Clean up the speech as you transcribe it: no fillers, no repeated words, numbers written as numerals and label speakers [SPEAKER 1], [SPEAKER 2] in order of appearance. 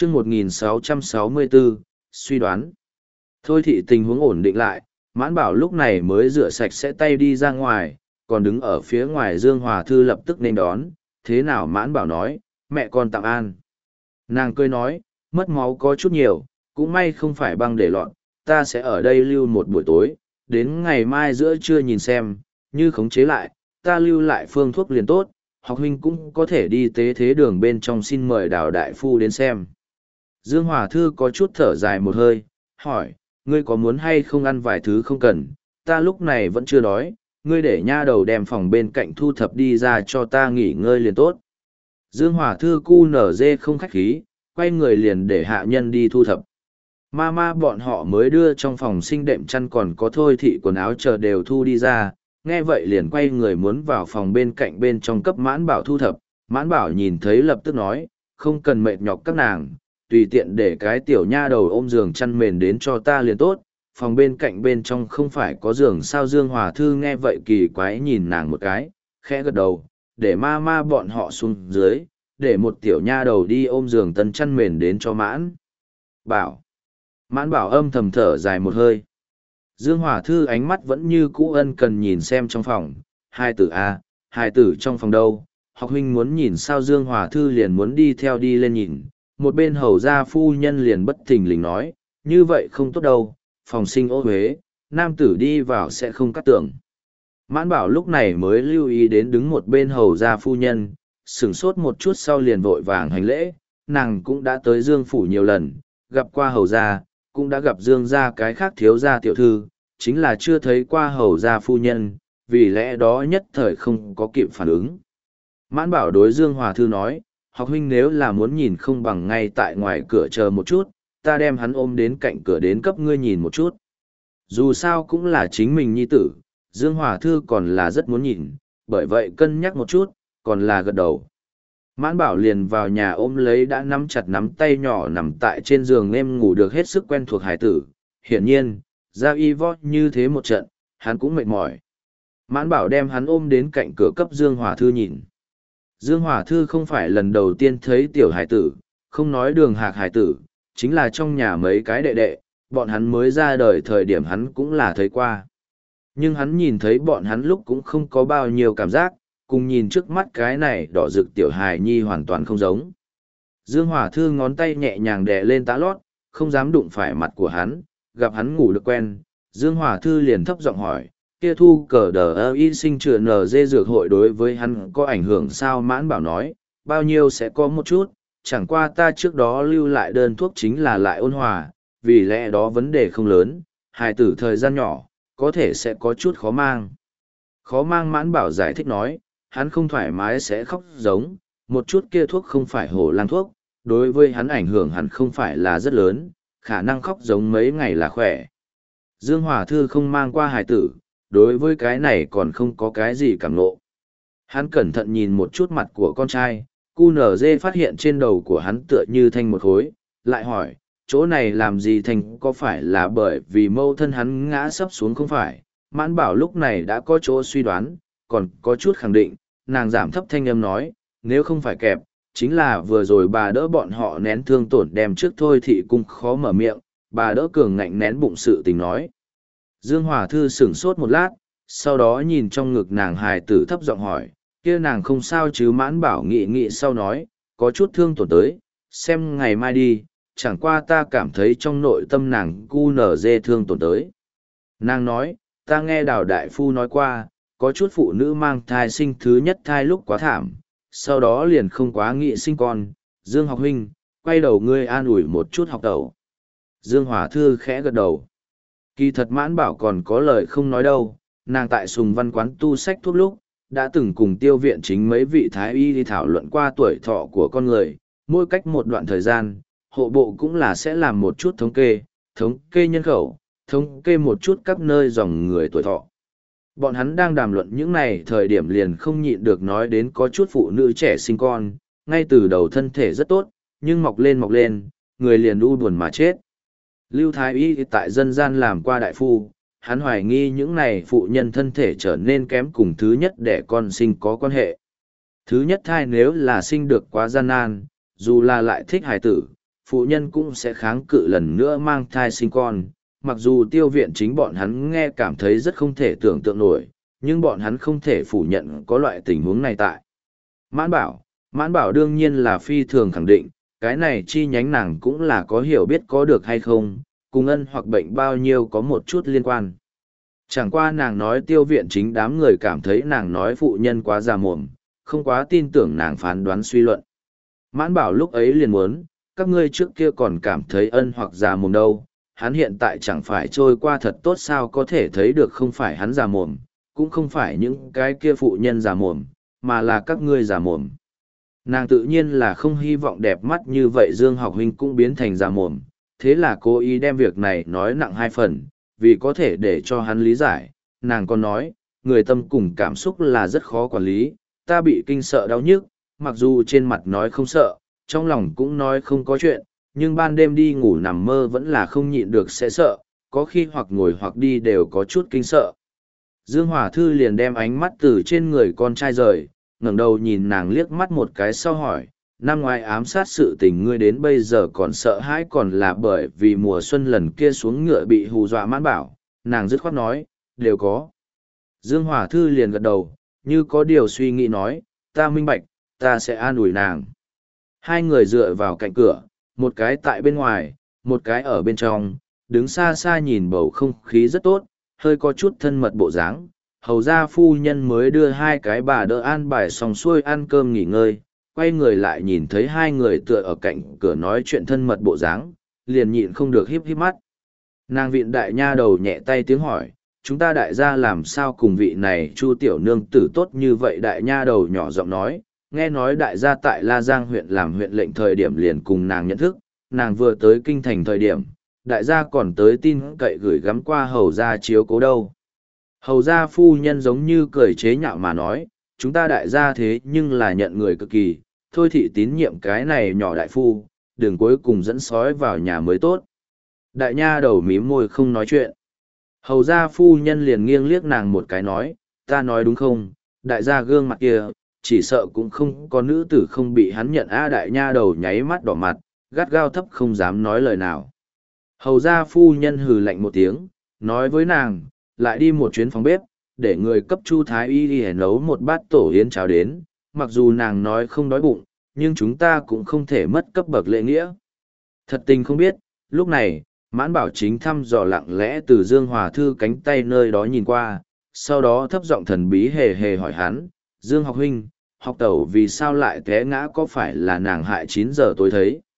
[SPEAKER 1] chương 1664, suy đoán. Thôi thị tình huống ổn định lại, Mãn Bảo lúc này mới rửa sạch sẽ tay đi ra ngoài, còn đứng ở phía ngoài Dương Hòa Thư lập tức nên đón. Thế nào? Mãn Bảo nói, mẹ con tặng an. Nàng cười nói, mất máu có chút nhiều, cũng may không phải băng để lọt, ta sẽ ở đây lưu một buổi tối, đến ngày mai giữa trưa nhìn xem, như khống chế lại, ta lưu lại phương thuốc liền tốt, học huynh cũng có thể đi tế thế đường bên trong xin mời Đào đại phu đến xem. Dương Hòa Thư có chút thở dài một hơi, hỏi, ngươi có muốn hay không ăn vài thứ không cần, ta lúc này vẫn chưa đói, ngươi để nha đầu đem phòng bên cạnh thu thập đi ra cho ta nghỉ ngơi liền tốt. Dương Hòa Thư cu nở dê không khách khí, quay người liền để hạ nhân đi thu thập. Ma bọn họ mới đưa trong phòng sinh đệm chăn còn có Thôi thị quần áo chờ đều thu đi ra, nghe vậy liền quay người muốn vào phòng bên cạnh bên trong cấp Mãn Bảo thu thập. Mãn Bảo nhìn thấy lập tức nói, không cần mệt nhọc các nàng, tùy tiện để cái tiểu nha đầu ôm giường chăn mền đến cho ta liền tốt, phòng bên cạnh bên trong không phải có giường sao. Dương Hòa Thư nghe vậy kỳ quái nhìn nàng một cái, khẽ gật đầu, để ma bọn họ xuống dưới, để một tiểu nha đầu đi ôm giường tân chăn mền đến cho Mãn Bảo. Mãn Bảo âm thầm thở dài một hơi. Dương Hòa Thư ánh mắt vẫn như cũ ân cần nhìn xem trong phòng, hai tử a, hai tử trong phòng đâu, học huynh muốn nhìn sao? Dương Hòa Thư liền muốn đi theo đi lên nhìn, một bên hầu gia phu nhân liền bất thình lình nói, như vậy không tốt đâu, phòng sinh ô huế, nam tử đi vào sẽ không cắt tưởng. Mãn Bảo lúc này mới lưu ý đến đứng một bên hầu gia phu nhân, sửng sốt một chút sau liền vội vàng hành lễ, nàng cũng đã tới Dương phủ nhiều lần, gặp qua hầu gia, cũng đã gặp Dương gia cái khác thiếu gia tiểu thư, chính là chưa thấy qua hầu gia phu nhân, vì lẽ đó nhất thời không có kịp phản ứng. Mãn Bảo đối Dương Hòa Thư nói, học huynh nếu là muốn nhìn không bằng ngay tại ngoài cửa chờ một chút, ta đem hắn ôm đến cạnh cửa đến cấp ngươi nhìn một chút. Dù sao cũng là chính mình nhi tử, Dương Hòa Thư còn là rất muốn nhìn, bởi vậy cân nhắc một chút, còn là gật đầu. Mãn Bảo liền vào nhà ôm lấy đã nắm chặt nắm tay nhỏ nằm tại trên giường em ngủ được hết sức quen thuộc hải tử. Hiển nhiên, ra y vót như thế một trận, hắn cũng mệt mỏi. Mãn Bảo đem hắn ôm đến cạnh cửa cấp Dương Hòa Thư nhìn. Dương Hòa Thư không phải lần đầu tiên thấy tiểu hải tử, không nói Đường Hạc hải tử, chính là trong nhà mấy cái đệ đệ, bọn hắn mới ra đời thời điểm hắn cũng là thấy qua. Nhưng hắn nhìn thấy bọn hắn lúc cũng không có bao nhiêu cảm giác, cùng nhìn trước mắt cái này đỏ rực tiểu hài nhi hoàn toàn không giống. Dương Hòa Thư ngón tay nhẹ nhàng đè lên tã lót, không dám đụng phải mặt của hắn, gặp hắn ngủ được quen. Dương Hòa Thư liền thấp giọng hỏi, kia thu cờ đờ y sinh trừ NG dược hội đối với hắn có ảnh hưởng sao? Mãn Bảo nói, bao nhiêu sẽ có một chút, chẳng qua ta trước đó lưu lại đơn thuốc chính là lại ôn hòa, vì lẽ đó vấn đề không lớn, hài tử thời gian nhỏ, có thể sẽ có chút khó mang. Khó mang. Mãn Bảo giải thích nói, hắn không thoải mái sẽ khóc giống, một chút kia thuốc không phải hổ lang thuốc, đối với hắn ảnh hưởng hắn không phải là rất lớn, khả năng khóc giống mấy ngày là khỏe. Dương Hòa Thư không mang qua hài tử, đối với cái này còn không có cái gì cảm ngộ. Hắn cẩn thận nhìn một chút mặt của con trai, QNZ phát hiện trên đầu của hắn tựa như thanh một khối, lại hỏi, chỗ này làm gì thành, có phải là bởi vì mâu thân hắn ngã sấp xuống không phải? Mãn Bảo lúc này đã có chỗ suy đoán, còn có chút khẳng định, nàng giảm thấp thanh âm nói, nếu không phải kẹp, chính là vừa rồi bà đỡ bọn họ nén thương tổn đem trước thôi thị cung khó mở miệng, bà đỡ cường ngạnh nén bụng sự tình nói. Dương Hòa Thư sửng sốt một lát, sau đó nhìn trong ngực nàng hài tử thấp giọng hỏi, kia nàng không sao chứ? Mãn Bảo nghĩ sau nói, có chút thương tổn tới, xem ngày mai đi, chẳng qua ta cảm thấy trong nội tâm nàng cu nở dê thương tổn tới. Nàng nói, ta nghe Đào đại phu nói qua, có chút phụ nữ mang thai sinh thứ nhất thai lúc quá thảm, sau đó liền không quá nghị sinh con. Dương học huynh, quay đầu ngươi an ủi một chút học tẩu. Dương Hòa Thư khẽ gật đầu. Kỳ thật Mãn Bảo còn có lời không nói đâu, nàng tại Sùng Văn quán tu sách thuốc lúc, đã từng cùng Tiêu viện chính mấy vị thái y đi thảo luận qua tuổi thọ của con người, mỗi cách một đoạn thời gian, hộ bộ cũng là sẽ làm một chút thống kê nhân khẩu, thống kê một chút các nơi dòng người tuổi thọ. Bọn hắn đang đàm luận những này thời điểm liền không nhịn được nói đến có chút phụ nữ trẻ sinh con, ngay từ đầu thân thể rất tốt, nhưng mọc lên, người liền u buồn mà chết. Lưu Thái Y tại dân gian làm qua đại phu, hắn hoài nghi những này phụ nhân thân thể trở nên kém cùng thứ nhất đẻ con sinh có quan hệ. Thứ nhất thai nếu là sinh được quá gian nan, dù là lại thích hài tử, phụ nhân cũng sẽ kháng cự lần nữa mang thai sinh con. Mặc dù tiêu viện chính bọn hắn nghe cảm thấy rất không thể tưởng tượng nổi, nhưng bọn hắn không thể phủ nhận có loại tình huống này tại. Mãn bảo đương nhiên là phi thường khẳng định, cái này chi nhánh nàng cũng là có hiểu biết có được hay không, cùng ân hoặc bệnh bao nhiêu có một chút liên quan. Chẳng qua nàng nói tiêu viện chính đám người cảm thấy nàng nói phụ nhân quá già mồm, không quá tin tưởng nàng phán đoán suy luận. Mãn bảo lúc ấy liền muốn, các ngươi trước kia còn cảm thấy ân hoặc già mồm đâu, hắn hiện tại chẳng phải trôi qua thật tốt sao có thể thấy được không phải hắn già mồm, cũng không phải những cái kia phụ nhân già mồm, mà là các ngươi già mồm. Nàng tự nhiên là không hy vọng đẹp mắt như vậy Dương Học Huynh cũng biến thành già mồm, thế là cố ý đem việc này nói nặng hai phần, vì có thể để cho hắn lý giải. Nàng còn nói, người tâm cùng cảm xúc là rất khó quản lý, ta bị kinh sợ đau nhức, mặc dù trên mặt nói không sợ, trong lòng cũng nói không có chuyện, nhưng ban đêm đi ngủ nằm mơ vẫn là không nhịn được sẽ sợ, có khi hoặc ngồi hoặc đi đều có chút kinh sợ. Dương Hòa Thư liền đem ánh mắt từ trên người con trai rời, ngẩng đầu nhìn nàng liếc mắt một cái sau hỏi, năm ngoái ám sát sự tình ngươi đến bây giờ còn sợ hãi còn là bởi vì mùa xuân lần kia xuống ngựa bị hù dọa Mãn Bảo, nàng dứt khoát nói, đều có. Dương Hòa Thư liền gật đầu, như có điều suy nghĩ nói, ta minh bạch, ta sẽ an ủi nàng. Hai người dựa vào cạnh cửa, một cái tại bên ngoài, một cái ở bên trong, đứng xa xa nhìn bầu không khí rất tốt, hơi có chút thân mật bộ dáng. Hầu ra phu nhân mới đưa hai cái bà đỡ an bài xong xuôi ăn cơm nghỉ ngơi, quay người lại nhìn thấy hai người tựa ở cạnh cửa nói chuyện thân mật bộ dáng, liền nhịn không được híp híp mắt. Nàng viện đại nha đầu nhẹ tay tiếng hỏi, chúng ta đại gia làm sao cùng vị này Chu tiểu nương tử tốt như vậy. Đại nha đầu nhỏ giọng nói, nghe nói đại gia tại La Giang huyện làm huyện lệnh thời điểm liền cùng nàng nhận thức, nàng vừa tới kinh thành thời điểm, đại gia còn tới tin cậy gửi gắm qua hầu gia chiếu cố đâu. Hầu gia phu nhân giống như cười chế nhạo mà nói, chúng ta đại gia thế nhưng là nhận người cực kỳ, thôi thị tín nhiệm cái này nhỏ đại phu, đừng cuối cùng dẫn sói vào nhà mới tốt. Đại nha đầu mím môi không nói chuyện. Hầu gia phu nhân liền nghiêng liếc nàng một cái nói, ta nói đúng không, đại gia gương mặt kia, chỉ sợ cũng không có nữ tử không bị hắn nhận. Đại nha đầu nháy mắt đỏ mặt, gắt gao thấp không dám nói lời nào. Hầu gia phu nhân hừ lạnh một tiếng, nói với nàng, lại đi một chuyến phòng bếp, để người cấp Chu Thái Y đi nấu một bát tổ yến cháo đến, mặc dù nàng nói không đói bụng, nhưng chúng ta cũng không thể mất cấp bậc lễ nghĩa. Thật tình không biết, lúc này, Mãn Bảo chính thăm dò lặng lẽ từ Dương Hòa Thư cánh tay nơi đó nhìn qua, sau đó thấp giọng thần bí hề hề hỏi hắn, Dương học huynh, học tẩu vì sao lại té ngã, có phải là nàng hại 9 giờ tối thấy?